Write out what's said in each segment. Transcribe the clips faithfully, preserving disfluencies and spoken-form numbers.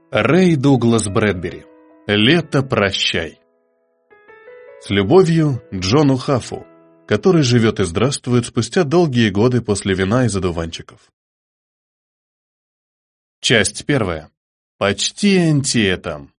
Рэй Дуглас Брэдбери. Лето, прощай. С любовью, Джону Хаффу, который живет и здравствует спустя долгие годы после вина из одуванчиков. Часть первая. Почти антиэтам.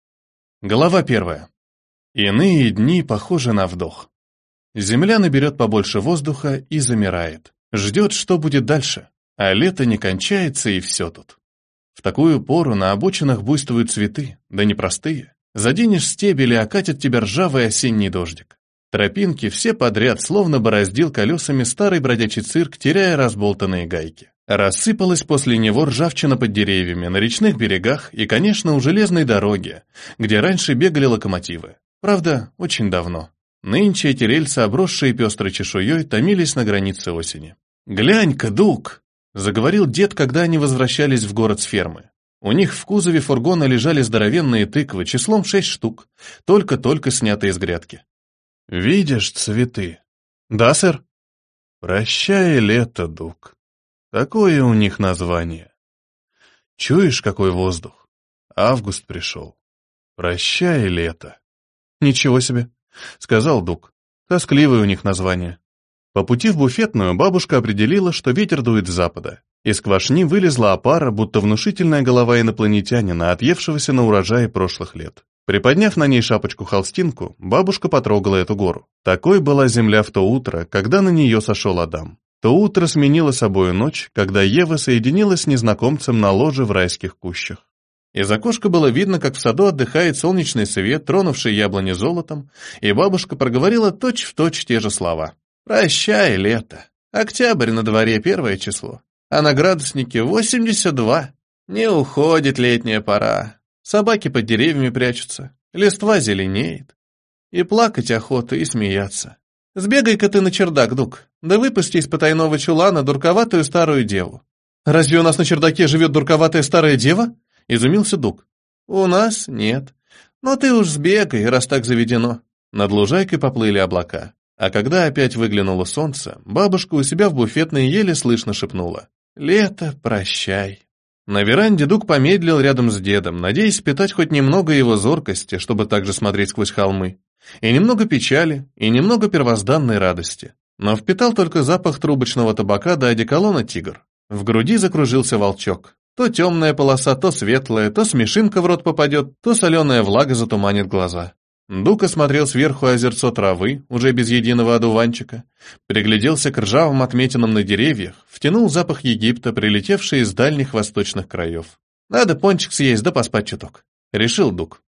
Глава первая. Иные дни похожи на вдох. Земля наберет побольше воздуха и замирает. Ждет, что будет дальше. А лето не кончается, и все тут. В такую пору на обочинах буйствуют цветы, да непростые. Заденешь стебель, и окатит тебя ржавый осенний дождик. Тропинки все подряд, словно бороздил колесами старый бродячий цирк, теряя разболтанные гайки. Рассыпалась после него ржавчина под деревьями, на речных берегах и, конечно, у железной дороги, где раньше бегали локомотивы. Правда, очень давно. Нынче эти рельсы, обросшие пестрой чешуей, томились на границе осени. «Глянь-ка, Дуг!» — заговорил дед, когда они возвращались в город с фермы. У них в кузове фургона лежали здоровенные тыквы, числом шесть штук, только-только снятые с грядки. «Видишь цветы?» «Да, сэр». «Прощай, лето, Дуг. Такое у них название. Чуешь, какой воздух? Август пришел. Прощай, лето». «Ничего себе», — сказал Дуг. «Тоскливое у них название». По пути в буфетную бабушка определила, что ветер дует с запада. Из квашни вылезла опара, будто внушительная голова инопланетянина, отъевшегося на урожае прошлых лет. Приподняв на ней шапочку-холстинку, бабушка потрогала эту гору. Такой была земля в то утро, когда на нее сошел Адам. То утро сменило собою ночь, когда Ева соединилась с незнакомцем на ложе в райских кущах. Из окошка было видно, как в саду отдыхает солнечный свет, тронувший яблони золотом, и бабушка проговорила точь-в-точь те же слова. «Прощай, лето. Октябрь на дворе, первое число. А на градуснике восемьдесят два. Не уходит летняя пора. Собаки под деревьями прячутся. Листва зеленеет. И плакать охота, и смеяться. Сбегай-ка ты на чердак, Дуг, да выпусти из потайного чулана дурковатую старую деву». «Разве у нас на чердаке живет дурковатая старая дева?» — изумился Дуг. «У нас нет. Но ты уж сбегай, раз так заведено». Над лужайкой поплыли облака. А когда опять выглянуло солнце, бабушка у себя в буфетной еле слышно шепнула: «Лето, прощай». На веранде Дуг помедлил рядом с дедом, надеясь впитать хоть немного его зоркости, чтобы также смотреть сквозь холмы, и немного печали, и немного первозданной радости. Но впитал только запах трубочного табака до одеколона «Тигр». В груди закружился волчок. То темная полоса, то светлая, то смешинка в рот попадет, то соленая влага затуманит глаза. Дуг осмотрел сверху озерцо травы, уже без единого одуванчика, пригляделся к ржавым отметинам на деревьях, втянул запах Египта, прилетевший из дальних восточных краев. «Надо пончик съесть да поспать чуток», — решил Дуг.